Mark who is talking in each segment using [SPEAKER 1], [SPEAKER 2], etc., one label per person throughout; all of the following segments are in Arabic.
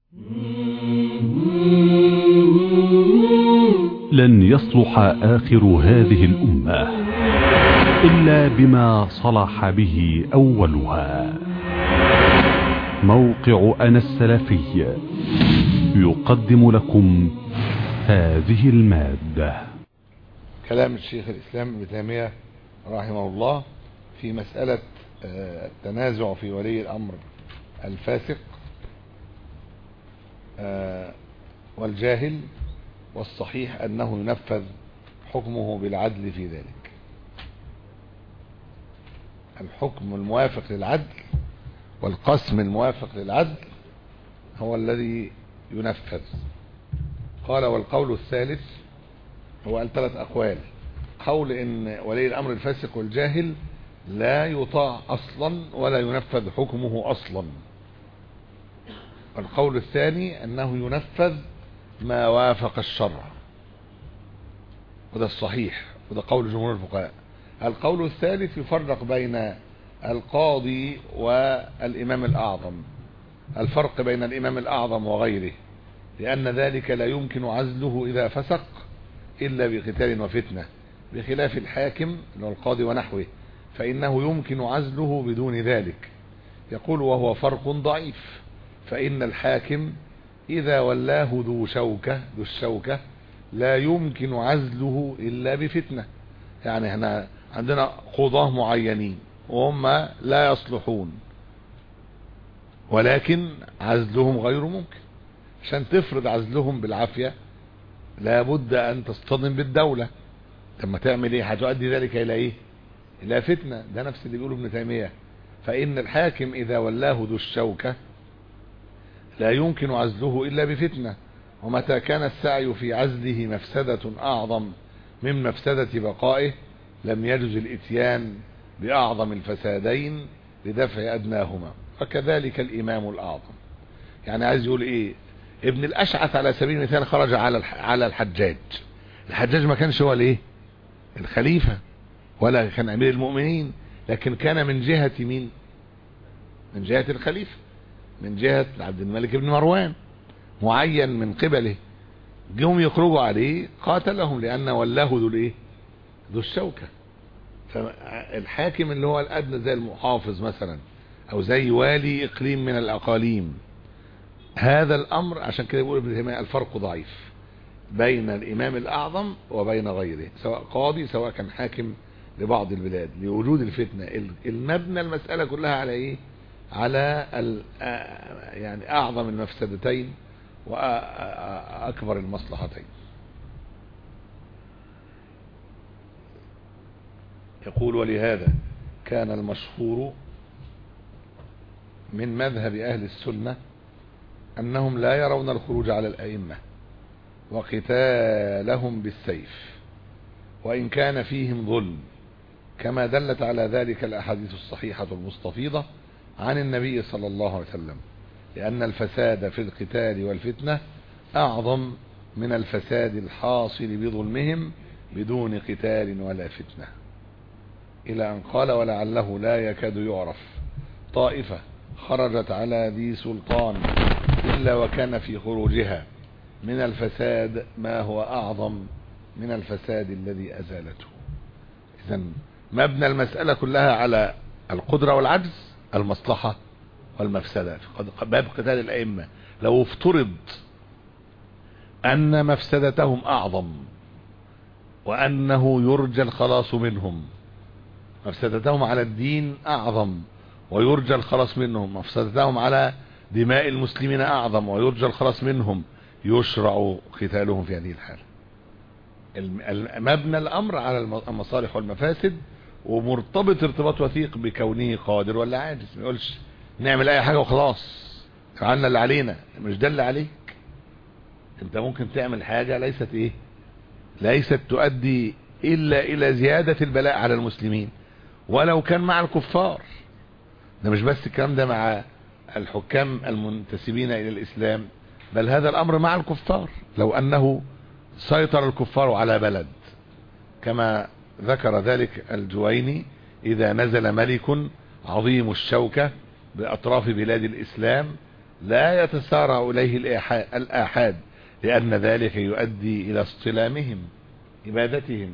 [SPEAKER 1] لن يصلح آخر هذه الأمة إلا بما صلح به أولها. موقع أنا السلفي يقدم لكم هذه المادة.
[SPEAKER 2] كلام الشيخ الإسلام ابن تيمية رحمه الله في مسألة التنازع في ولي الأمر الفاسق والجاهل، والصحيح أنه ينفذ حكمه بالعدل في ذلك. الحكم الموافق للعدل والقسم الموافق للعدل هو الذي ينفذ. قال والقول الثالث، هو قال 3 أقوال. قول إن ولي الأمر الفاسق والجاهل لا يطاع أصلا ولا ينفذ حكمه أصلا. القول الثاني أنه ينفذ ما وافق الشرع، وده الصحيح، وده قول جمهور الفقهاء. القول الثالث يفرق بين القاضي والإمام الأعظم، الفرق بين الإمام الأعظم وغيره، لأن ذلك لا يمكن عزله إذا فسق إلا بقتال وفتنة، بخلاف الحاكم القاضي ونحوه فإنه يمكن عزله بدون ذلك. يقول وهو فرق ضعيف، فإن الحاكم إذا ولاه ذو الشوكة لا يمكن عزله إلا بفتنة. يعني احنا عندنا قضاة معينين وهم لا يصلحون، ولكن عزلهم غير ممكن. عشان تفرض عزلهم بالعافية لابد أن تصطدم بالدولة. لما تعمل ايه هتؤدي ذلك إلى ايه؟ إلى فتنة. ده نفس اللي بيقوله ابن تيمية. فإن الحاكم إذا ولاه ذو الشوكة لا يمكن عزله إلا بفتنة، ومتى كان السعي في عزله مفسدة أعظم من مفسدة بقائه لم يجوز الإتيان بأعظم الفسادين لدفع أدناهما، وكذلك الإمام الأعظم. يعني عايز يقول إيه؟ ابن الأشعث على سبيل المثال خرج على الحجاج. الحجاج ما كانش هو الإيه؟ الخليفة ولا كان أمير المؤمنين، لكن كان من جهة مين؟ من جهة الخليفة، من جهة عبد الملك بن مروان، معين من قبله. جم يخرجوا عليه قاتلهم لأن ولاه ذو الشوكة. فالحاكم اللي هو الأدنى زي المحافظ مثلا أو زي والي إقليم من الأقاليم، هذا الأمر عشان كده يقول ابن تيمية الفرق ضعيف بين الإمام الأعظم وبين غيره، سواء قاضي سواء كان حاكم لبعض البلاد، لوجود الفتنة. المبنى المسألة كلها على إيه؟ على يعني أعظم المفسدتين وأكبر المصلحتين. يقول ولهذا كان المشهور من مذهب أهل السنة أنهم لا يرون الخروج على الأئمة وقتالهم بالسيف وإن كان فيهم ظلم، كما دلت على ذلك الأحاديث الصحيحة المستفيضة عن النبي صلى الله عليه وسلم، لأن الفساد في القتال والفتنة أعظم من الفساد الحاصل بظلمهم بدون قتال ولا فتنة، إلى أن قال ولعله لا يكاد يعرف طائفة خرجت على ذي سلطان إلا وكان في خروجها من الفساد ما هو أعظم من الفساد الذي أزالته. إذن مبنى المسألة كلها على القدرة والعجز، المصلحة والمفسدة. باب قتال الأئمة لو افترض أن مفسدتهم أعظم وأنه يرجى الخلاص منهم، مفسدتهم على الدين أعظم ويرجى الخلاص منهم، مفسدتهم على دماء المسلمين أعظم ويرجى الخلاص منهم، يشرع قتالهم في هذه الحالة. مبنى الأمر على المصالح والمفاسد، ومرتبط ارتباط وثيق بكونه قادر ولا عاجز. ما يقولش نعمل أي حاجة وخلاص فعلنا اللي علينا، مش ده اللي عليك. انت ممكن تعمل حاجة ليست تؤدي إلا إلى زيادة البلاء على المسلمين ولو كان مع الكفار. ده مش بس الكلام ده مع الحكام المنتسبين إلى الإسلام، بل هذا الأمر مع الكفار. لو أنه سيطر الكفار على بلد كما ذكر ذلك الجويني، إذا نزل ملك عظيم الشوكة بأطراف بلاد الإسلام لا يتسارع إليه الآحاد، لأن ذلك يؤدي إلى اصطلامهم عبادتهم.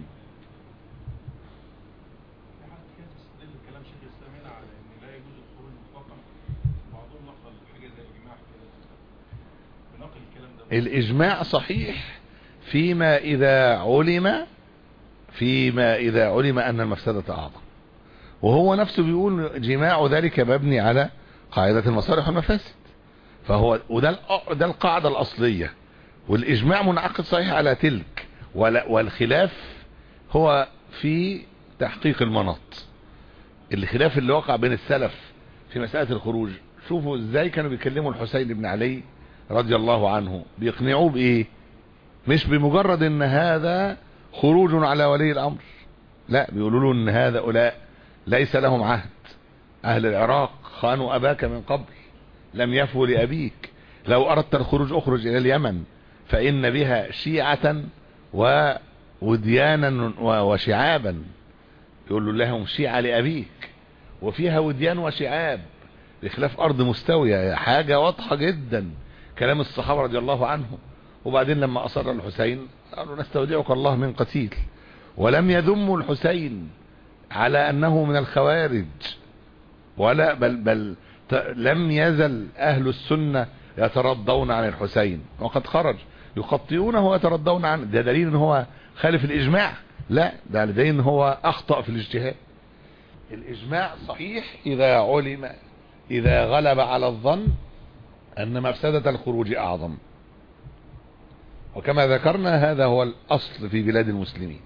[SPEAKER 2] الإجماع صحيح فيما إذا علم أن المفسدة أعظم، وهو نفسه بيقول جماع ذلك مبني على قاعدة المصالح والمفاسد، فهو ده القاعدة الأصلية، والإجماع منعقد صحيح على تلك، والخلاف هو في تحقيق المناط. الخلاف اللي وقع بين السلف في مسألة الخروج، شوفوا ازاي كانوا بيكلموا الحسين بن علي رضي الله عنه، بيقنعوه بإيه؟ مش بمجرد ان هذا خروج على ولي الأمر، لا، بيقولوا له ان هؤلاء ليس لهم عهد، أهل العراق خانوا أباك من قبل، لم يفوا لأبيك، لو أردت الخروج أخرج إلى اليمن فإن بها شيعة ووديانا وشعابا. يقول لهم شيعة لأبيك وفيها وديان وشعاب، بخلاف أرض مستوية، حاجة واضحة جدا كلام الصحابة رضي الله عنهم. وبعدين لما أصر الحسين قالوا نستودعك الله من قتيل، ولم يذموا الحسين على أنه من الخوارج، ولا بل لم يزل أهل السنة يترضون عن الحسين، وقد خرج يخطئونه ويترضون عنه. ده دليل ان هو خالف الإجماع؟ لا، ده دليل ان هو أخطأ في الاجتهاد. الإجماع صحيح إذا غلب على الظن أن مفسدة الخروج أعظم، وكما ذكرنا هذا هو الأصل في بلاد المسلمين.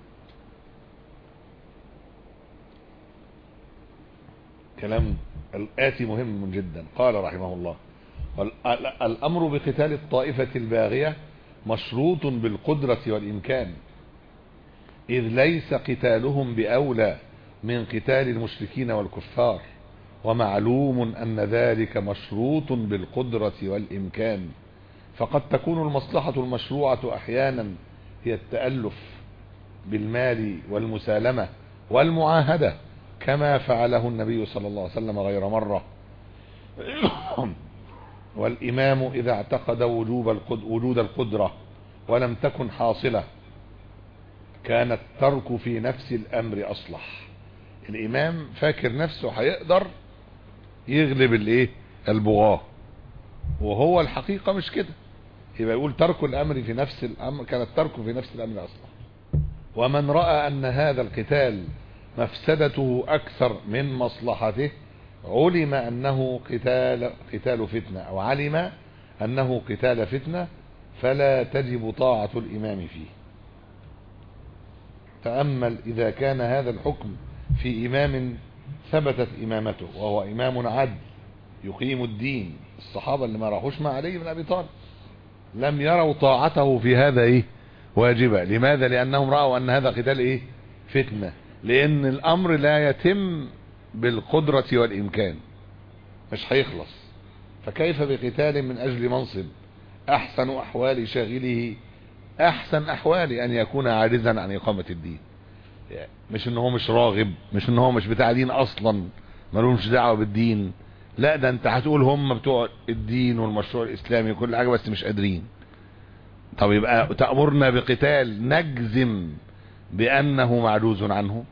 [SPEAKER 2] كلام الآتي مهم جدا. قال رحمه الله: الأمر بقتال الطائفة الباغية مشروط بالقدرة والإمكان، إذ ليس قتالهم بأولى من قتال المشركين والكفار، ومعلوم أن ذلك مشروط بالقدرة والإمكان، فقد تكون المصلحة المشروعة أحيانا هي التألف بالمال والمسالمة والمعاهدة، كما فعله النبي صلى الله عليه وسلم غير مرة. والإمام إذا اعتقد وجود القدرة ولم تكن حاصلة كان الترك في نفس الأمر أصلح. الإمام فاكر نفسه هيقدر يغلب البغاة، وهو الحقيقة مش كده، يبقى يقول ترك الأمر في نفس الأمر، كان الترك في نفس الأمر أصلح. ومن رأى أن هذا القتال مفسدته أكثر من مصلحته علم أنه قتال فتنة، أو علم أنه قتال فتنة، فلا تجب طاعة الإمام فيه. تأمل إذا كان هذا الحكم في إمام ثبتت إمامته وهو إمام عدل يقيم الدين. الصحابة اللي ما راحوش مع علي بن أبي طالب لم يروا طاعته في هذا واجبة. لماذا؟ لأنهم رأوا أن هذا قتال فتنة، لأن الأمر لا يتم بالقدرة والإمكان، مش هيخلص. فكيف بقتال من أجل منصب؟ أحسن أحوال شاغله أحسن أحوال أن يكون عاجزا عن إقامة الدين، مش إن هو مش راغب، مش إن هو مش بتاع دين أصلا، مالهمش دعوة بالدين، لا، ده أنت هتقول هم بتوع الدين والمشروع الإسلامي وكل حاجة بس مش قادرين. طب يبقى تأمرنا بقتال نجزم بأنه معجوز عنه،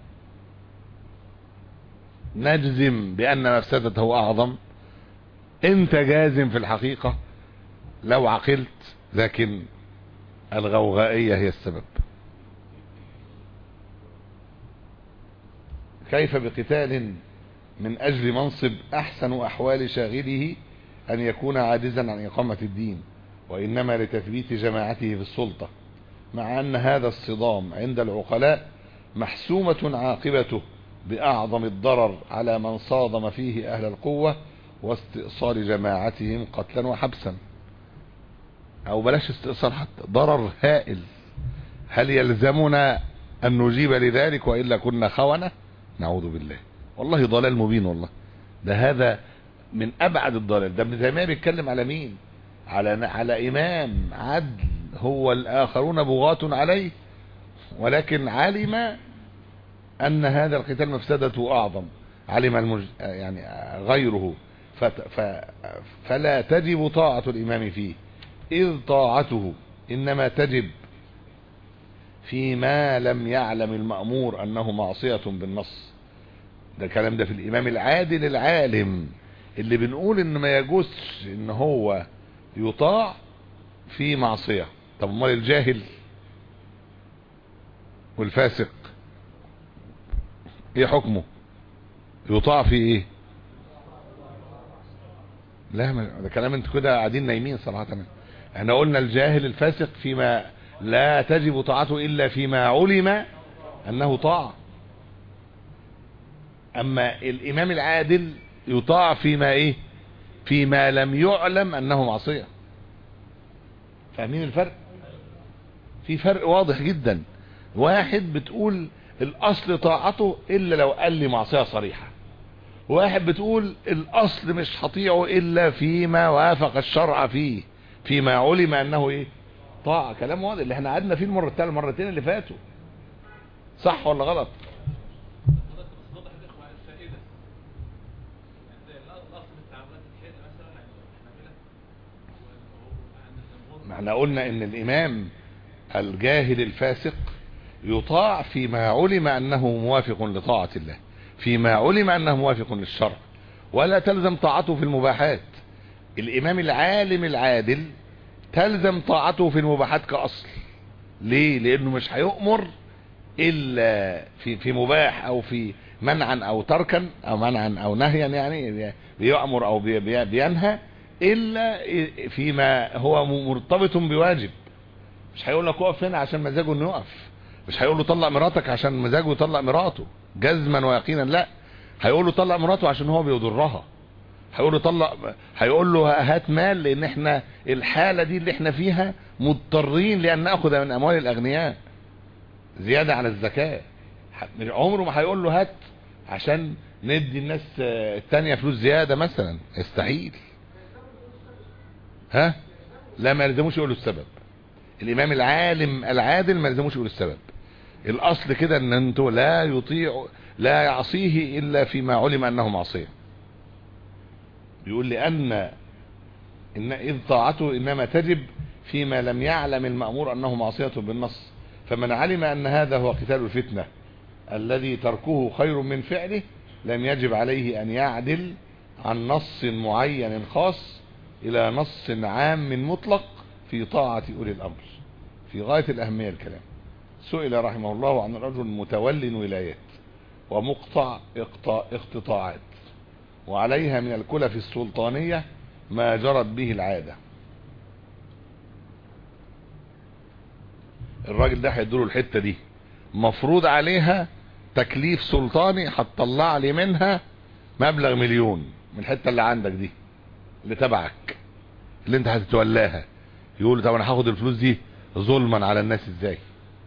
[SPEAKER 2] نجزم بأن مفسدته أعظم، انت جازم في الحقيقة لو عقلت، لكن الغوغائية هي السبب. كيف بقتال من أجل منصب أحسن أحوال شاغله أن يكون عاجزا عن إقامة الدين، وإنما لتثبيت جماعته في السلطة، مع أن هذا الصدام عند العقلاء محسومة عاقبته بأعظم الضرر على من صادم فيه أهل القوة واستئصال جماعتهم قتلا وحبسا. أو بلاش استئصال، حتى ضرر هائل. هل يلزمنا أن نجيب لذلك وإلا كنا خونة؟ نعوذ بالله، والله ضلال مبين. والله ده هذا من أبعد الضلال. ده ابن تيمية بيتكلم على مين؟ على إمام عدل هو الآخرون بغاة عليه، ولكن علم أن هذا القتال مفسدته أعظم، علم يعني غيره، فلا تجب طاعة الإمام فيه، إذ طاعته إنما تجب فيما لم يعلم المأمور أنه معصية بالنص. ده كلام ده في الإمام العادل العالم اللي بنقول إن ما يجوزش إن هو يطاع في معصية. طب امال الجاهل والفاسق ايه حكمه؟ يطاع في ايه؟ لا ده كلام انتوا كده قاعدين نايمين صراحة. احنا قلنا الجاهل الفاسق فيما لا تجب طاعته الا فيما علم انه طاع. اما الامام العادل يطاع فيما ايه؟ فيما لم يعلم انه معصية. فاهمين الفرق؟ في فرق واضح جدا. واحد بتقول الاصل طاعته الا لو قال لي معصية صريحة، واحد بتقول الاصل مش هطيعه الا فيما وافق الشرع فيه، فيما علم انه ايه؟ طاعة. كلام واضح اللي احنا قعدنا فيه المرتين اللي فاتوا. صح ولا غلط؟ ما احنا قلنا ان الامام الجاهل الفاسق يطاع فيما علم انه موافق لطاعة الله، فيما علم انه موافق للشرع، ولا تلزم طاعته في المباحات. الامام العالم العادل تلزم طاعته في المباحات كأصل. ليه؟ لانه مش هيؤمر الا في مباح او في منعا او تركا او منعا او نهيا، يعني بيأمر او بينهى الا فيما هو مرتبط بواجب. مش هيقول لك اقف هنا عشان مزاجه انه يقف، مش هيقول له طلق مراتك عشان مزاجه يطلق مراته جزما ويقينا، لا، هيقول له طلق مراته عشان هو بيضرها، هيقول له هات مال لان احنا الحالة دي اللي احنا فيها مضطرين لان ناخذ من اموال الاغنياء زيادة على الزكاة. عمره ما هيقول له هات عشان ندي الناس التانية فلوس زيادة مثلا، يستحيل. ها؟ لا، ما يلزموش يقولوا السبب. الامام العالم العادل ما يلزموش يقولوا السبب. الاصل كده ان انتوا لا يعصيه الا فيما علم انه معصية. بيقول لان اذ طاعته انما تجب فيما لم يعلم المأمور انه معصية بالنص، فمن علم ان هذا هو قتال الفتنة الذي تركه خير من فعله لم يجب عليه ان يعدل عن نص معين خاص الى نص عام مطلق في طاعة اولي الامر. في غاية الاهمية الكلام. سئل رحمه الله عن رجل متول ولايات ومقطع اقتطاعات وعليها من الكلف السلطانية ما جرت به العادة. الراجل ده هيدوله الحتة دي مفروض عليها تكليف سلطاني، هتطلع لي منها مبلغ مليون من الحتة اللي عندك دي اللي تبعك اللي انت هتتولاها. يقول طب انا هاخد الفلوس دي ظلما على الناس ازاي؟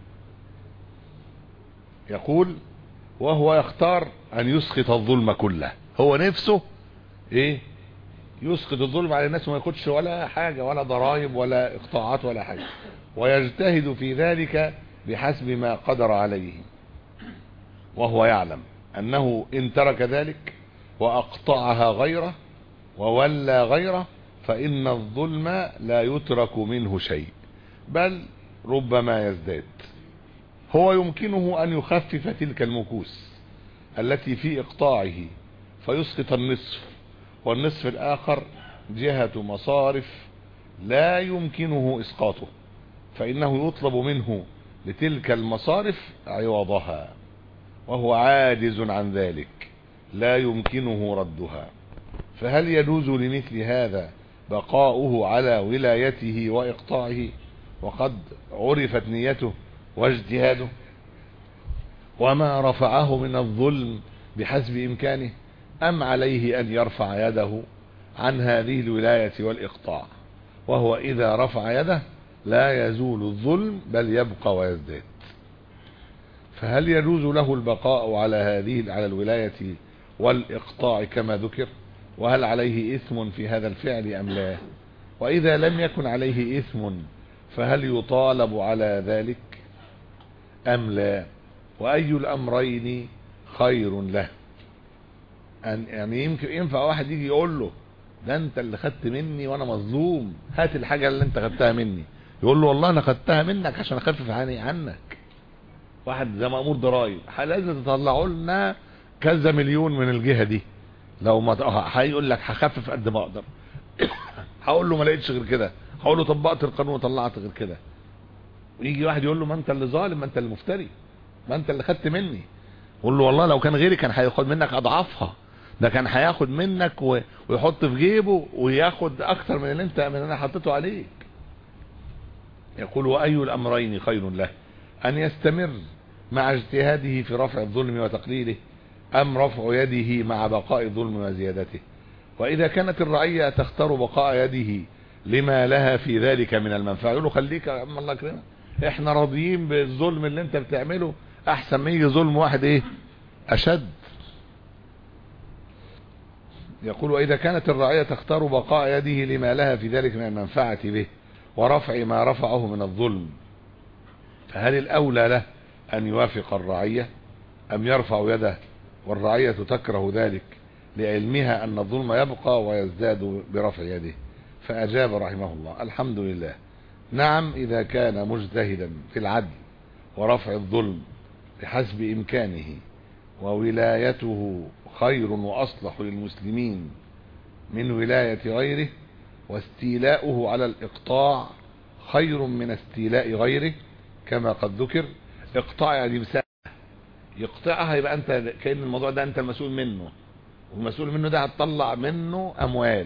[SPEAKER 2] يقول وهو يختار ان يسقط الظلم كله. هو نفسه ايه؟ يسقط الظلم على الناس وما ياخدش ولا حاجة، ولا ضرائب ولا اقطاعات ولا حاجة، ويجتهد في ذلك بحسب ما قدر عليه، وهو يعلم انه ان ترك ذلك واقطعها غيره وولى غيره فان الظلم لا يترك منه شيء بل ربما يزداد. هو يمكنه ان يخفف تلك المكوس التي في اقطاعه فيسقط النصف، والنصف الاخر جهة مصارف لا يمكنه اسقاطه، فانه يطلب منه لتلك المصارف عوضها، وهو عاجز عن ذلك لا يمكنه ردها. فهل يجوز لمثل هذا بقاؤه على ولايته واقطاعه وقد عرفت نيته واجتهاده وما رفعه من الظلم بحسب امكانه، ام عليه ان يرفع يده عن هذه الولاية والاقطاع، وهو اذا رفع يده لا يزول الظلم بل يبقى ويزداد؟ فهل يجوز له البقاء على الولاية والاقطاع كما ذكر؟ وهل عليه اثم في هذا الفعل ام لا؟ واذا لم يكن عليه اثم فهل يطالب على ذلك ام لا؟ واي الامرين خير له؟ يعني ينفع واحد يجي يقول له ده انت اللي خدت مني وانا مظلوم، هات الحاجة اللي انت خدتها مني. يقول له والله انا خدتها منك عشان اخفف عنك. واحد زي مأمور ضرايب لازم تطلعوا لنا كذا مليون من الجهة دي، لو ما هيقول لك هخفف قد ما اقدر. هقول له ما لقيتش غير كده، هقول له طبقت القانون وطلعت غير كده. ويجي واحد يقول له ما انت اللي ظالم، ما انت اللي مفتري، ما انت اللي خدت مني. يقول له والله لو كان غيري كان هياخد منك اضعافها، ده كان هياخد منك ويحط في جيبه وياخد اكتر من اللي انا حطيته عليك. يقول واي الامرين خير له، ان يستمر مع اجتهاده في رفع الظلم وتقليله، ام رفع يده مع بقاء الظلم وزيادته. واذا كانت الرعية تختار بقاء يده لما لها في ذلك من المنفعة، يقول له خليك يا عم الله يكرمك، احنا راضيين بالظلم اللي انت بتعمله احسن ما يجي ظلم واحد اشد. يقول واذا كانت الرعية تختار بقاء يده لما لها في ذلك من المنفعة به ورفع ما رفعه من الظلم، فهل الاولى له ان يوافق الرعية ام يرفع يده والرعية تكره ذلك لعلمها ان الظلم يبقى ويزداد برفع يده؟ فاجاب رحمه الله الحمد لله، نعم اذا كان مجتهدا في العدل ورفع الظلم بحسب امكانه وولايته خير واصلح للمسلمين من ولاية غيره، واستيلاؤه على الاقطاع خير من استيلاء غيره كما قد ذكر. اقطاع يعني مساحة يقطعها، يبقى انت كأن الموضوع ده انت المسؤول منه، والمسؤول منه ده هتطلع منه اموال.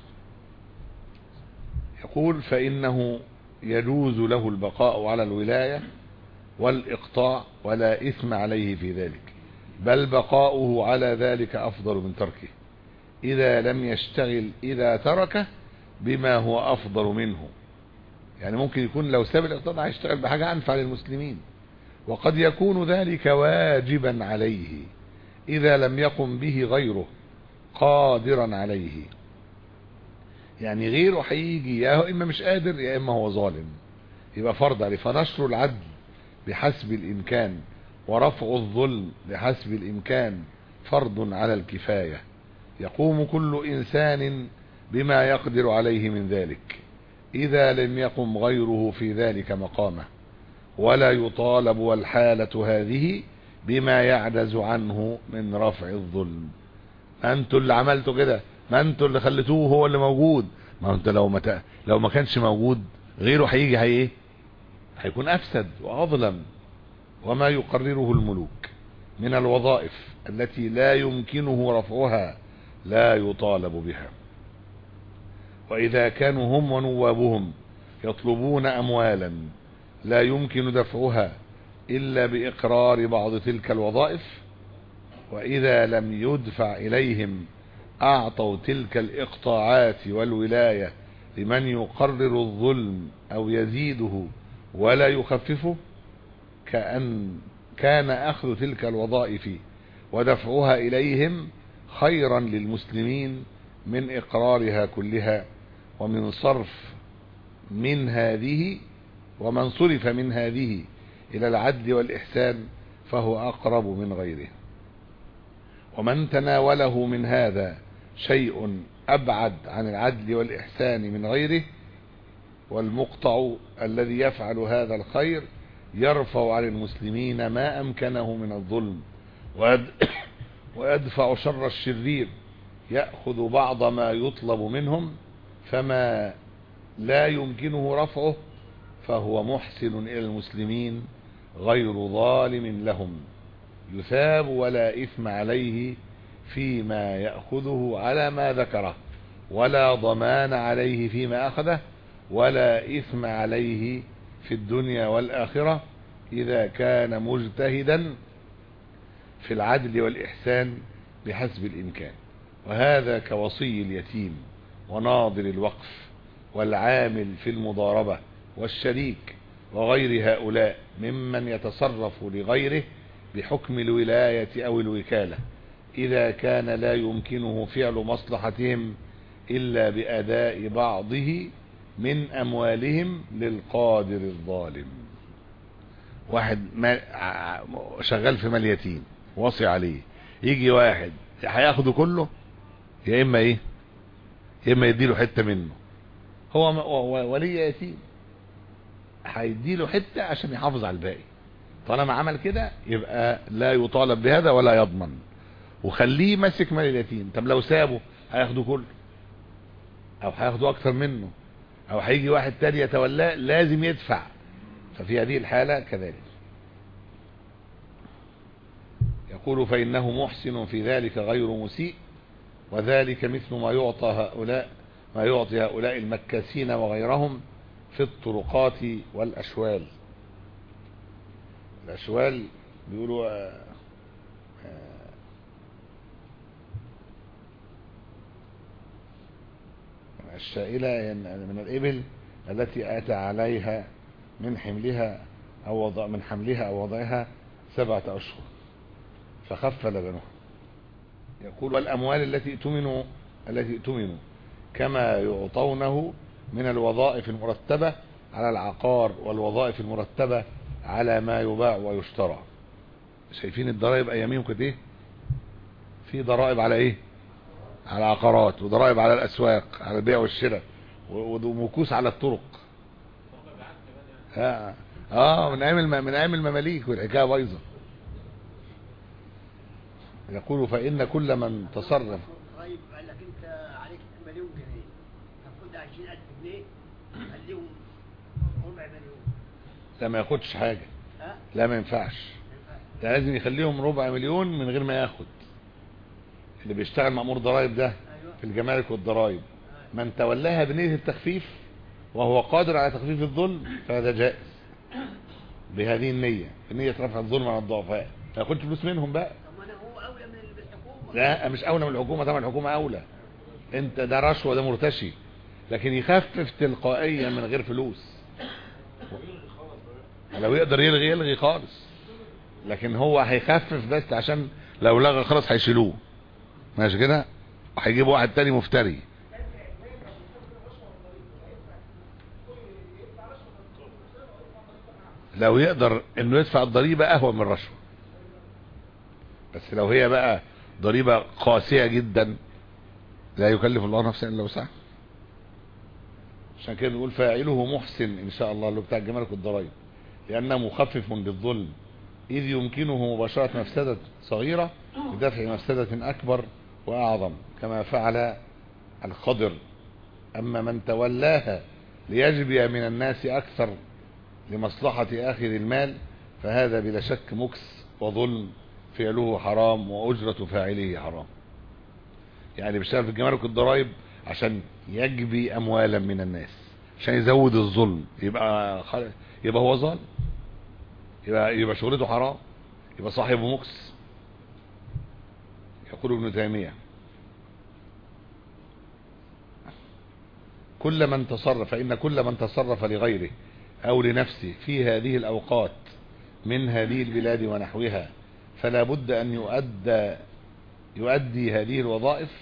[SPEAKER 2] يقول فانه يجوز له البقاء على الولاية والاقطاع ولا اثم عليه في ذلك، بل بقاؤه على ذلك افضل من تركه اذا لم يشتغل اذا تركه بما هو افضل منه. يعني ممكن يكون لو ساب الاقطاع هيشتغل بحاجة انفع للمسلمين، وقد يكون ذلك واجبا عليه اذا لم يقم به غيره قادرا عليه. يعني غيره هيجي يا اما مش قادر يا اما هو ظالم، يبقى فرض عليه. فنشر العدل بحسب الامكان ورفع الظلم بحسب الامكان فرض على الكفاية، يقوم كل انسان بما يقدر عليه من ذلك اذا لم يقم غيره في ذلك مقامه، ولا يطالب والحالة هذه بما يعجز عنه من رفع الظلم. انتوا اللي عملتوا كده، ما انتوا اللي خليتوه هو اللي موجود. ما انت لو ما كانش موجود غيره هيجي هيكون افسد واظلم. وما يقرره الملوك من الوظائف التي لا يمكنه رفعها لا يطالب بها. واذا كانوا هم ونوابهم يطلبون اموالا لا يمكن دفعها الا باقرار بعض تلك الوظائف، واذا لم يدفع اليهم اعطوا تلك الاقطاعات والولاية لمن يقرر الظلم او يزيده ولا يخففه، كان اخذ تلك الوظائف ودفعها اليهم خيرا للمسلمين من اقرارها كلها، ومن صرف من هذه ومن صرف من هذه الى العدل والاحسان فهو اقرب من غيره. ومن تناوله من هذا شيء ابعد عن العدل والاحسان من غيره، والمقطع الذي يفعل هذا الخير يرفع عن المسلمين ما امكنه من الظلم ويدفع شر الشرير، يأخذ بعض ما يطلب منهم، فما لا يمكنه رفعه فهو محسن الى المسلمين غير ظالم لهم، يثاب ولا اثم عليه فيما يأخذه على ما ذكره، ولا ضمان عليه فيما اخذه، ولا اثم عليه في الدنيا والاخرة اذا كان مجتهدا في العدل والاحسان بحسب الامكان. وهذا كوصي اليتيم وناظر الوقف والعامل في المضاربة والشريك وغير هؤلاء ممن يتصرف لغيره بحكم الولاية او الوكالة، اذا كان لا يمكنه فعل مصلحتهم الا باداء بعضه من اموالهم للقادر الظالم. واحد شغال في مال يتيم وصي عليه، يجي واحد هياخده كله يا اما يا اما يديله حته منه. هو ولي يتيم هيديله حته عشان يحافظ على الباقي. طالما عمل كده يبقى لا يطالب بهذا ولا يضمن، وخليه ماسك مال اليتيم. طب لو سابه هياخده كله، او هياخده اكتر منه، او هيجي واحد تاني يتولاه لازم يدفع. ففي هذه الحالة كذلك. يقول فإنه محسن في ذلك غير مسيء، وذلك مثل ما يعطي هؤلاء المكاسين وغيرهم في الطرقات والأشوال. الأشوال بيقولوا الشائلة من الإبل التي أتى عليها من حملها أو وضعها 7 أشهر فخف لبنها. يقول والأموال التي ائتمنوا كما يعطونه من الوظائف المرتبة على العقار والوظائف المرتبة على ما يباع ويشترى. شايفين الضرائب أيامهم كده ايه؟ في ضرائب على ايه؟ على عقارات، وضرائب على الأسواق على البيع والشراء، ومكوس على الطرق. من ايام المماليك والحكايه بايظه. يقول فإن كل من تصرف.
[SPEAKER 3] طيب قال لك انت عليك مليون جنيه، تاخد 20,000 جنيه خليهم ربع مليون.
[SPEAKER 2] لا ما ياخدش حاجه. لا ما ينفعش. ده لازم يخليهم ربع مليون من غير ما ياخد. اللي بيشتغل مأمور ضرائب ده في الجمارك والضرائب من تولاها بنية التخفيف وهو قادر على تخفيف الظلم فهذا جائز بهذه النية رفع الظلم عن الضعفاء. ما ياخدش فلوس منهم بقى.
[SPEAKER 3] طب انا هو اولى من الحكومه.
[SPEAKER 2] لا مش اولى من الحكومه، طبعا الحكومه اولى. انت ده رشوه، ده مرتشي. لكن يخفف تلقائيا من غير فلوس. لو يقدر يلغي خالص، لكن هو هيخفف بس عشان لو لغى خلاص هيشيلوه. ماشي كده، وهيجيبوا واحد تاني مفتري. لو يقدر انه يدفع الضريبه اهون من الرشوه، بس لو هي بقى ضريبه قاسيه جدا لا يكلف الله نفسا الا وسعها. عشان كده نقول فاعله محسن ان شاء الله اللي بتاع الجمارك والضرائب، لانه مخفف بالظلم اذ يمكنه مباشره مفسده صغيره بدفع مفسده اكبر واعظم كما فعل الخضر. اما من تولاها ليجبي من الناس اكثر لمصلحة آخر المال فهذا بلا شك مكس وظلم فعله حرام وأجرة فاعله حرام. يعني بيشتغل في الجمارك والضرائب عشان يجبي أموالا من الناس عشان يزود الظلم، يبقى هو ظالم، يبقى شغلته حرام، يبقى صاحبه مكس. يقول ابن تيمية فإن كل من تصرف لغيره أو لنفسه في هذه الأوقات من هذه البلاد ونحوها فلا بد أن يؤدي هذه الوظائف.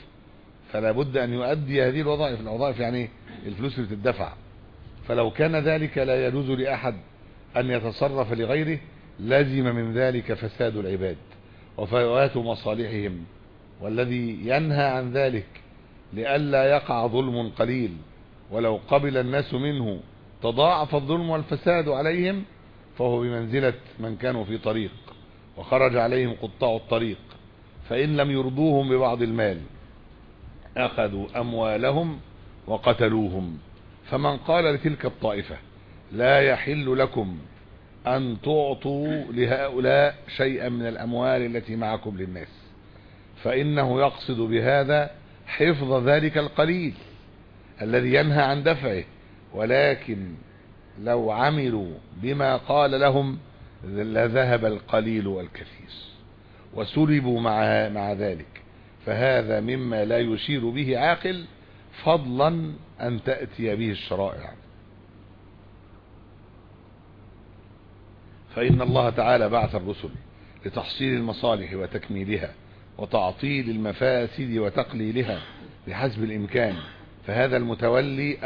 [SPEAKER 2] الوظائف يعني الفلوس اللي بتدفع. فلو كان ذلك لا يجوز لأحد أن يتصرف لغيره لازم من ذلك فساد العباد وفوات مصالحهم، والذي ينهى عن ذلك لئلا يقع ظلم قليل ولو قبل الناس منه تضاعف الظلم والفساد عليهم فهو بمنزلة من كانوا في طريق وخرج عليهم قطاع الطريق فإن لم يرضوهم ببعض المال أخذوا أموالهم وقتلوهم. فمن قال لتلك الطائفة لا يحل لكم أن تعطوا لهؤلاء شيئا من الأموال التي معكم للناس فإنه يقصد بهذا حفظ ذلك القليل الذي ينهى عن دفعه، ولكن لو عملوا بما قال لهم لذهب القليل والكثير وسلبوا مع ذلك، فهذا مما لا يشير به عاقل فضلا أن تأتي به الشرائع. فإن الله تعالى بعث الرسل لتحصيل المصالح وتكميلها وتعطيل المفاسد وتقليلها بحسب الإمكان. فهذا المتولي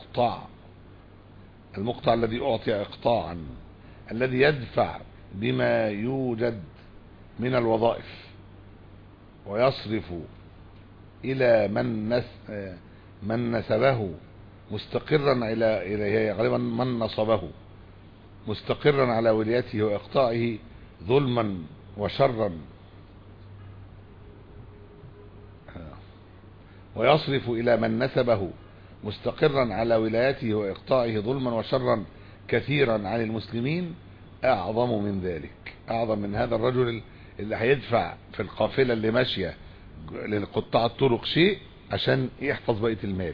[SPEAKER 2] المقطع الذي أعطي إقطاعا الذي يدفع بما يوجد من الوظائف ويصرف إلى من من نسبه مستقرا إليه غالبا من نصبه مستقرا على ولايته وإقطاعه ظلما وشرا، ويصرف إلى من نسبه مستقرا على ولايته وإقطاعه ظلما وشرا كثيرا عن المسلمين، أعظم من ذلك، أعظم من هذا الرجل اللي هيدفع في القافلة اللي ماشية للقطاع الطرق شيء عشان يحفظ بقية المال،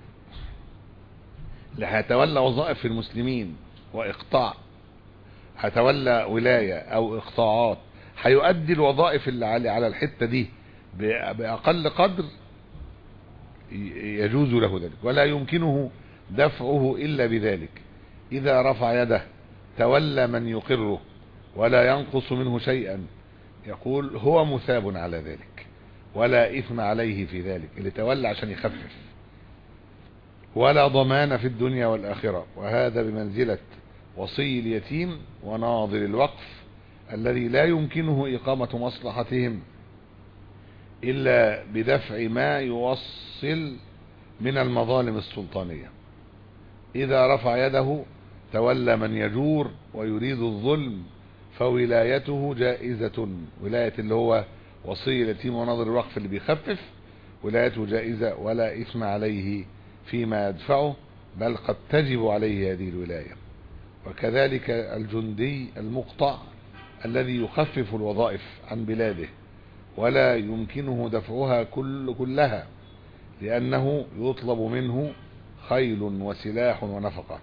[SPEAKER 2] اللي هيتولى وظائف في المسلمين وإقطاع، هيتولى ولاية أو إقطاعات، هيؤدي الوظائف اللي على الحتة دي بأقل قدر يجوز له ذلك، ولا يمكنه دفعه إلا بذلك. إذا رفع يده تولى من يقره ولا ينقص منه شيئا، يقول هو مثاب على ذلك ولا إثم عليه في ذلك، اللي تولى عشان يخفف، ولا ضمان في الدنيا والآخرة. وهذا بمنزلة وصي اليتيم وناظر الوقف الذي لا يمكنه إقامة مصلحتهم إلا بدفع ما يوصل من المظالم السلطانية. إذا رفع يده تولى من يجور ويريد الظلم فولايته جائزة، ولاية اللي هو وصي اليتيم وناظر الوقف اللي بيخفف ولايته جائزة ولا إثم عليه فيما يدفعه، بل قد تجب عليه هذه الولاية. وكذلك الجندي المقطع الذي يخفف الوظائف عن بلاده ولا يمكنه دفعها كلها لأنه يطلب منه خيل وسلاح ونفقة،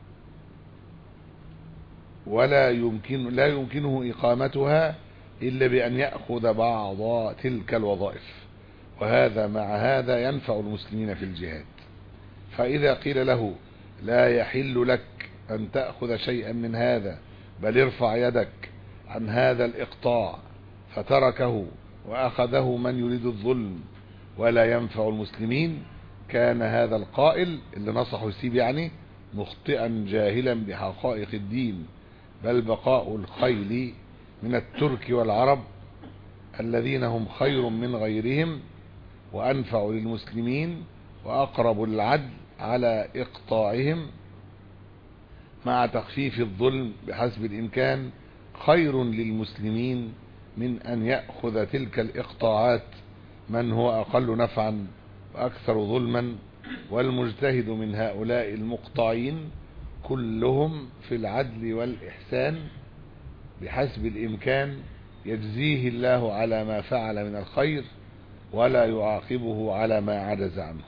[SPEAKER 2] لا يمكنه إقامتها إلا بأن يأخذ بعض تلك الوظائف، وهذا مع هذا ينفع المسلمين في الجهاد. فإذا قيل له لا يحل لك أن تأخذ شيئا من هذا بل ارفع يدك عن هذا الإقطاع، فتركه وأخذه من يريد الظلم ولا ينفع المسلمين، كان هذا القائل اللي نصحه يسيب يعني مخطئا جاهلا بحقائق الدين، بل بقاء الخيل من الترك والعرب الذين هم خير من غيرهم وأنفع للمسلمين وأقرب العدل على إقطاعهم مع تخفيف الظلم بحسب الإمكان، خير للمسلمين من أن يأخذ تلك الإقطاعات من هو أقل نفعا وأكثر ظلما. والمجتهد من هؤلاء المقطعين كلهم في العدل والإحسان بحسب الإمكان يجزيه الله على ما فعل من الخير ولا يعاقبه على ما عجز عنه.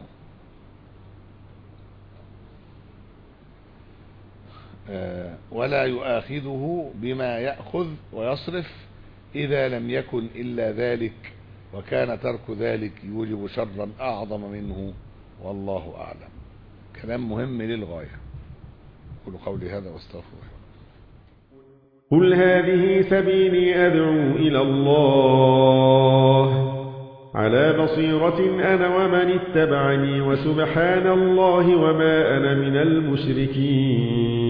[SPEAKER 2] ولا يؤاخذه بما يأخذ ويصرف إذا لم يكن إلا ذلك، وكان ترك ذلك يوجب شرا أعظم منه، والله أعلم. كلام مهم للغاية. قولوا قولي هذا واستغفر الله.
[SPEAKER 4] قل هذه سبيلي أدعو إلى الله على بصيرة أنا ومن اتبعني، وسبحان الله وما أنا من المشركين.